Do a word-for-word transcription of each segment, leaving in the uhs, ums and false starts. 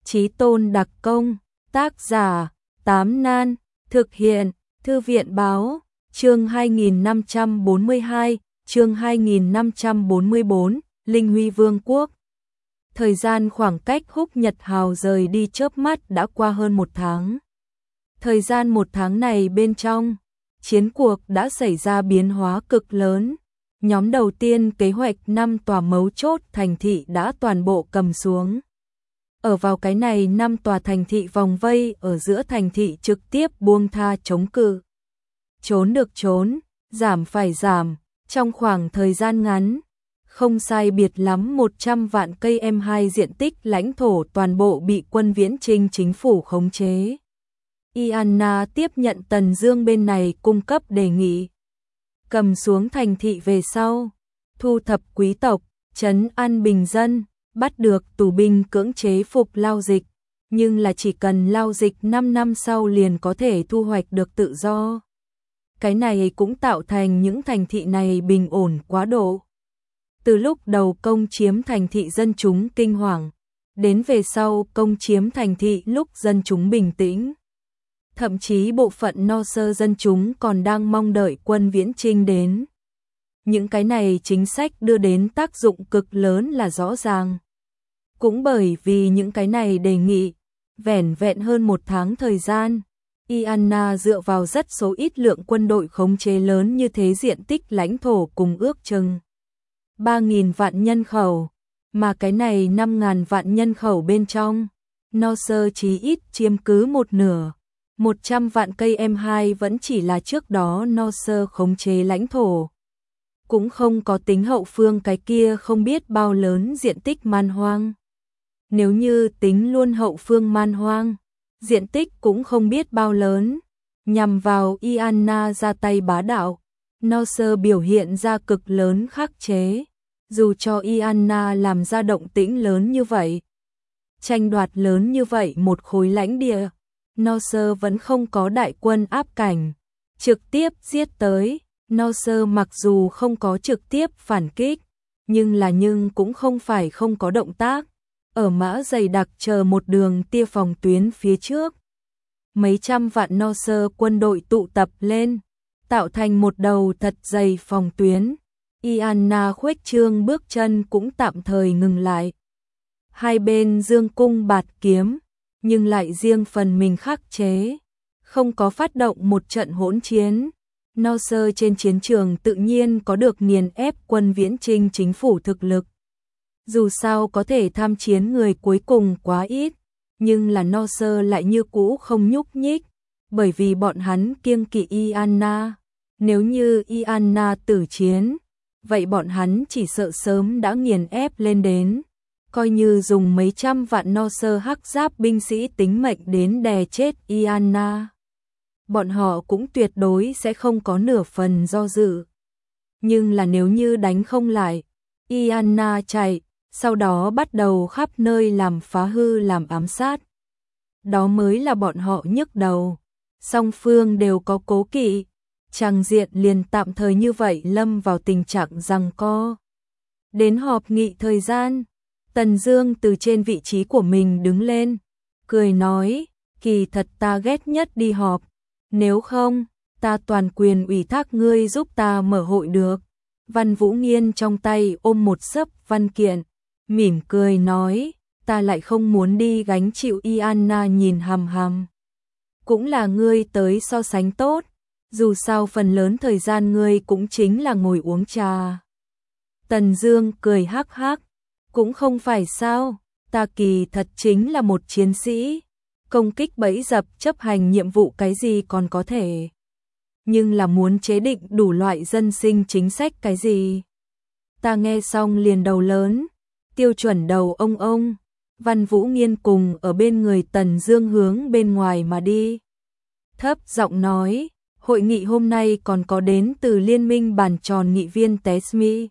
Chí Tôn đặc công, tác giả, Tám Nan, thực hiện, Thư viện báo, chương hai nghìn năm trăm bốn mươi hai, chương hai nghìn năm trăm bốn mươi bốn, Linh Huy Vương quốc. Thời gian khoảng cách Húc Nhật Hào rời đi chớp mắt đã qua hơn một tháng. Thời gian một tháng này bên trong, chiến cuộc đã xảy ra biến hóa cực lớn. Nhóm đầu tiên kế hoạch năm tòa mấu chốt thành thị đã toàn bộ cầm xuống. Ở vào cái này năm tòa thành thị vòng vây ở giữa thành thị trực tiếp buông tha chống cự. Trốn được trốn, giảm phải giảm, trong khoảng thời gian ngắn, không sai biệt lắm một trăm vạn cây em hai diện tích lãnh thổ toàn bộ bị quân Viễn Trinh chính phủ khống chế. Iana tiếp nhận Tần Dương bên này cung cấp đề nghị. Cầm xuống thành thị về sau, thu thập quý tộc, trấn an bình dân, bắt được tù binh cưỡng chế phục lao dịch, nhưng là chỉ cần lao dịch năm năm sau liền có thể thu hoạch được tự do. Cái này cũng tạo thành những thành thị này bình ổn quá độ. Từ lúc đầu công chiếm thành thị dân chúng kinh hoàng, đến về sau công chiếm thành thị lúc dân chúng bình tĩnh. Thậm chí bộ phận no sơ dân chúng còn đang mong đợi quân Viễn Trinh đến. Những cái này chính sách đưa đến tác dụng cực lớn là rõ ràng. Cũng bởi vì những cái này đề nghị, vẻn vẹn hơn một tháng thời gian, Iana dựa vào rất số ít lượng quân đội khống chế lớn như thế diện tích lãnh thổ cùng ước chừng ba nghìn vạn nhân khẩu, mà cái này năm nghìn vạn nhân khẩu bên trong, no sơ chí ít chiếm cứ một nửa. một trăm vạn cây em hai vẫn chỉ là trước đó no sơ khống chế lãnh thổ. Cũng không có tính hậu phương cái kia không biết bao lớn diện tích man hoang. Nếu như tính luôn hậu phương man hoang, diện tích cũng không biết bao lớn. Nhằm vào Iana ra tay bá đạo, no sơ biểu hiện ra cực lớn khắc chế. Dù cho Iana làm ra động tĩnh lớn như vậy, tranh đoạt lớn như vậy một khối lãnh địa, no sơ vẫn không có đại quân áp cảnh, trực tiếp giết tới. No sơ mặc dù không có trực tiếp phản kích, nhưng là nhưng cũng không phải không có động tác, ở mã dày đặc chờ một đường tia phòng tuyến phía trước. Mấy trăm vạn no sơ quân đội tụ tập lên, tạo thành một đầu thật dày phòng tuyến. Iana khuếch trương bước chân cũng tạm thời ngừng lại. Hai bên dương cung bạt kiếm, nhưng lại riêng phần mình khắc chế, không có phát động một trận hỗn chiến. No sơ trên chiến trường tự nhiên có được nghiền ép quân Viễn Trinh chính phủ thực lực. Dù sao có thể tham chiến người cuối cùng quá ít, nhưng là no sơ lại như cũ không nhúc nhích, bởi vì bọn hắn kiêng kỵ Iana. Nếu như Iana tử chiến, vậy bọn hắn chỉ sợ sớm đã nghiền ép lên đến. Coi như dùng mấy trăm vạn no sơ hắc giáp binh sĩ tính mệnh đến đè chết Iana, bọn họ cũng tuyệt đối sẽ không có nửa phần do dự. Nhưng là nếu như đánh không lại, Iana chạy, sau đó bắt đầu khắp nơi làm phá hư làm ám sát, đó mới là bọn họ nhức đầu. Song phương đều có cố kỵ, tràng diện liền tạm thời như vậy lâm vào tình trạng giằng co. Đến họp nghị thời gian, Tần Dương từ trên vị trí của mình đứng lên, cười nói, kỳ thật ta ghét nhất đi họp, nếu không, ta toàn quyền ủy thác ngươi giúp ta mở hội được. Văn Vũ Nghiên trong tay ôm một xấp văn kiện, mỉm cười nói, ta lại không muốn đi gánh chịu Iana nhìn hằm hằm. Cũng là ngươi tới so sánh tốt, dù sao phần lớn thời gian ngươi cũng chính là ngồi uống trà. Tần Dương cười hắc hắc, cũng không phải sao, ta kỳ thật chính là một chiến sĩ, công kích bẫy dập chấp hành nhiệm vụ cái gì còn có thể. Nhưng là muốn chế định đủ loại dân sinh chính sách cái gì. Ta nghe xong liền đầu lớn, tiêu chuẩn đầu ông ông. Văn Vũ Nghiên cùng ở bên người Tần Dương hướng bên ngoài mà đi. Thấp giọng nói, hội nghị hôm nay còn có đến từ liên minh bàn tròn nghị viên Tesmi.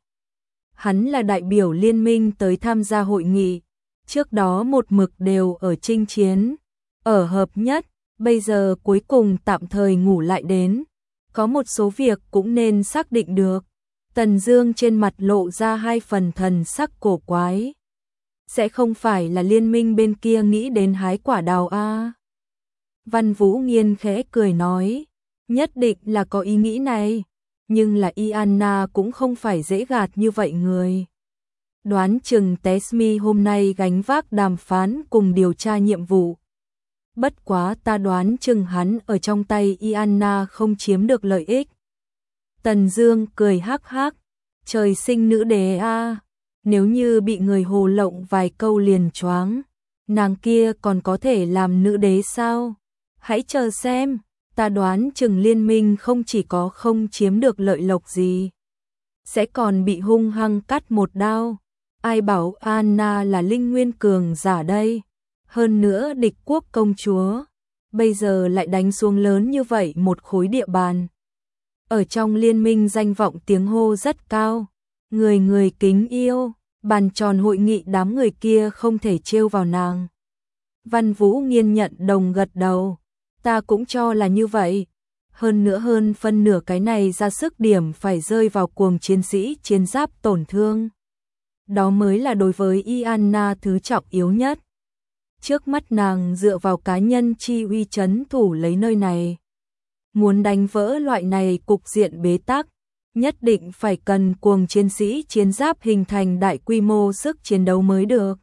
Hắn là đại biểu liên minh tới tham gia hội nghị, trước đó một mực đều ở chinh chiến, ở hợp nhất, bây giờ cuối cùng tạm thời ngủ lại đến, có một số việc cũng nên xác định được. Tần Dương trên mặt lộ ra hai phần thần sắc cổ quái. sẽ không phải là liên minh bên kia nghĩ đến hái quả đào a? Văn Vũ Nghiên khẽ cười nói, nhất định là có ý nghĩ này, nhưng là Iana cũng không phải dễ gạt như vậy người. Đoán chừng Tesmi hôm nay gánh vác đàm phán cùng điều tra nhiệm vụ. Bất quá ta đoán chừng hắn ở trong tay Iana không chiếm được lợi ích. Tần Dương cười hắc hắc, trời sinh nữ đế a, nếu như bị người hồ lộng vài câu liền choáng, nàng kia còn có thể làm nữ đế sao? Hãy chờ xem, ta đoán chừng liên minh không chỉ có không chiếm được lợi lộc gì, sẽ còn bị hung hăng cắt một đao. Ai bảo Anna là linh nguyên cường giả đây? Hơn nữa địch quốc công chúa, bây giờ lại đánh xuống lớn như vậy một khối địa bàn. Ở trong liên minh danh vọng tiếng hô rất cao, người người kính yêu, bàn tròn hội nghị đám người kia không thể trêu vào nàng. Văn Vũ Nghiên nhận đồng gật đầu, ta cũng cho là như vậy. Hơn nữa hơn phân nửa cái này ra sức điểm phải rơi vào cuồng chiến sĩ chiến giáp tổn thương. Đó mới là đối với Iana thứ trọng yếu nhất. Trước mắt nàng dựa vào cá nhân chi uy trấn thủ lấy nơi này. Muốn đánh vỡ loại này cục diện bế tắc, nhất định phải cần cuồng chiến sĩ chiến giáp hình thành đại quy mô sức chiến đấu mới được.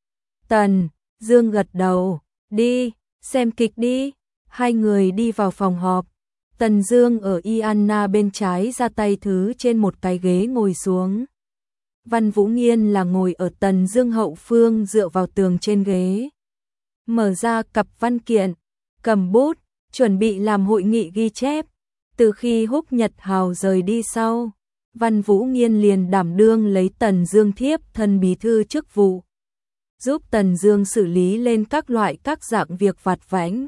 Tần Dương gật đầu, đi, xem kịch đi. Hai người đi vào phòng họp. Tần Dương ở Iana bên trái ra tay thứ trên một cái ghế ngồi xuống. Văn Vũ Nghiên là ngồi ở Tần Dương hậu phương dựa vào tường trên ghế. Mở ra cặp văn kiện, cầm bút, chuẩn bị làm hội nghị ghi chép. Từ khi Húc Nhật Hào rời đi sau, Văn Vũ Nghiên liền đảm đương lấy Tần Dương thiếp thân bí thư chức vụ, giúp Tần Dương xử lý lên các loại các dạng việc vặt vãnh.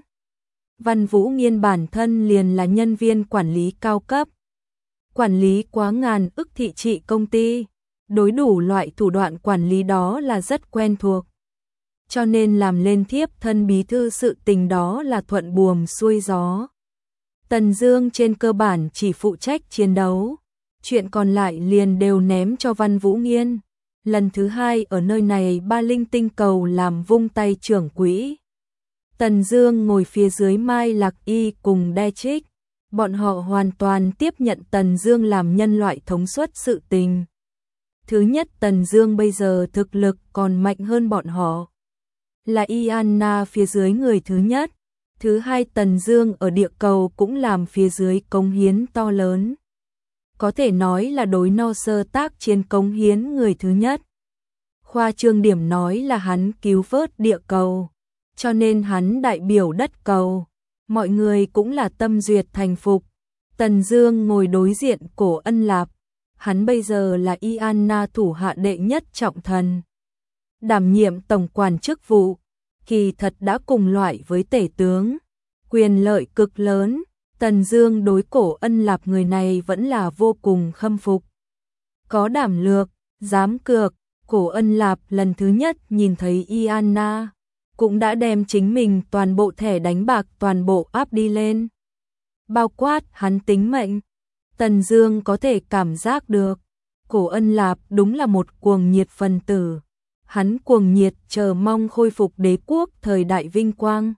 Văn Vũ Nghiên bản thân liền là nhân viên quản lý cao cấp, quản lý quá ngàn ức thị trị công ty, đối đủ loại thủ đoạn quản lý đó là rất quen thuộc. Cho nên làm lên thiếp thân bí thư sự tình đó là thuận buồm xuôi gió. Tần Dương trên cơ bản chỉ phụ trách chiến đấu, chuyện còn lại liền đều ném cho Văn Vũ Nghiên. Lần thứ hai ở nơi này ba linh tinh cầu làm vung tay trưởng quỹ. Tần Dương ngồi phía dưới Mai Lạc Y cùng Đe Trích, bọn họ hoàn toàn tiếp nhận Tần Dương làm nhân loại thống suất sự tình. Thứ nhất, Tần Dương bây giờ thực lực còn mạnh hơn bọn họ, là Iana phía dưới người thứ nhất. Thứ hai, Tần Dương ở địa cầu cũng làm phía dưới cống hiến to lớn, có thể nói là đối no sơ tác chiến cống hiến người thứ nhất. Khoa trương điểm nói là hắn cứu vớt địa cầu, cho nên hắn đại biểu đất cầu, mọi người cũng là tâm duyệt thành phục. Tần Dương ngồi đối diện Cổ Ân Lạp, hắn bây giờ là Iana thủ hạ đệ nhất trọng thần, đảm nhiệm tổng quản chức vụ, kỳ thật đã cùng loại với tể tướng, quyền lợi cực lớn. Tần Dương đối Cổ Ân Lạp người này vẫn là vô cùng khâm phục, có đảm lược, dám cược. Cổ Ân Lạp lần thứ nhất nhìn thấy Iana, cũng đã đem chính mình toàn bộ thẻ đánh bạc toàn bộ áp đi lên, bao quát hắn tính mệnh. Tần Dương có thể cảm giác được, Cổ Ân Lạp đúng là một cuồng nhiệt phần tử, hắn cuồng nhiệt chờ mong khôi phục đế quốc thời đại vinh quang.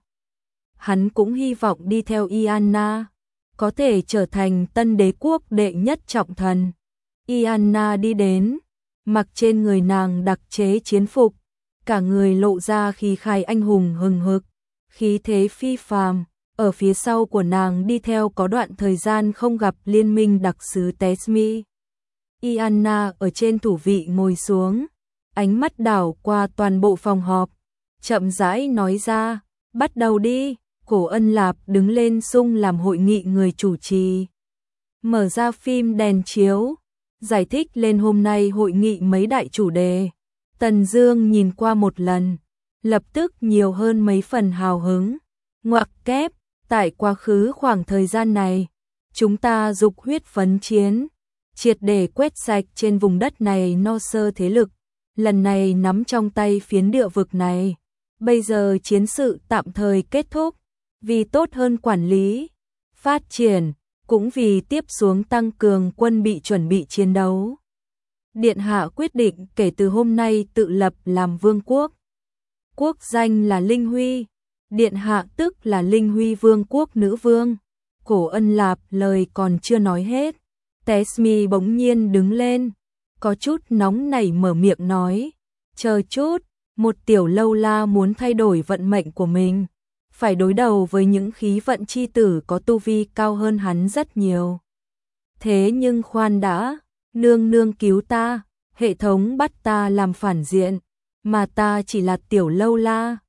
Hắn cũng hy vọng đi theo Iana, có thể trở thành tân đế quốc đệ nhất trọng thần. Iana đi đến, mặc trên người nàng đặc chế chiến phục, cả người lộ ra khí khái anh hùng hừng hực, khí thế phi phàm. Ở phía sau của nàng đi theo có đoạn thời gian không gặp liên minh đặc sứ Tesmi. Iana ở trên thủ vị ngồi xuống, ánh mắt đảo qua toàn bộ phòng họp, chậm rãi nói ra, bắt đầu đi. Cổ Ân Lạp đứng lên sung làm hội nghị người chủ trì, mở ra phim đèn chiếu, giải thích lên hôm nay hội nghị mấy đại chủ đề. Tần Dương nhìn qua một lần, lập tức nhiều hơn mấy phần hào hứng. Ngoặc kép, tại quá khứ khoảng thời gian này, chúng ta dục huyết phấn chiến, triệt để quét sạch trên vùng đất này no sơ thế lực, lần này nắm trong tay phiến địa vực này. Bây giờ chiến sự tạm thời kết thúc, vì tốt hơn quản lý, phát triển, cũng vì tiếp xuống tăng cường quân bị chuẩn bị chiến đấu. Điện hạ quyết định kể từ hôm nay tự lập làm vương quốc. Quốc danh là Linh Huy. Điện hạ tức là Linh Huy vương quốc nữ vương. Cổ Ân Lạp lời còn chưa nói hết, Tesmi bỗng nhiên đứng lên, có chút nóng nảy mở miệng nói, chờ chút, một tiểu lâu la muốn thay đổi vận mệnh của mình, phải đối đầu với những khí vận chi tử có tu vi cao hơn hắn rất nhiều. Thế nhưng khoan đã, nương nương cứu ta, hệ thống bắt ta làm phản diện, mà ta chỉ là tiểu lâu la,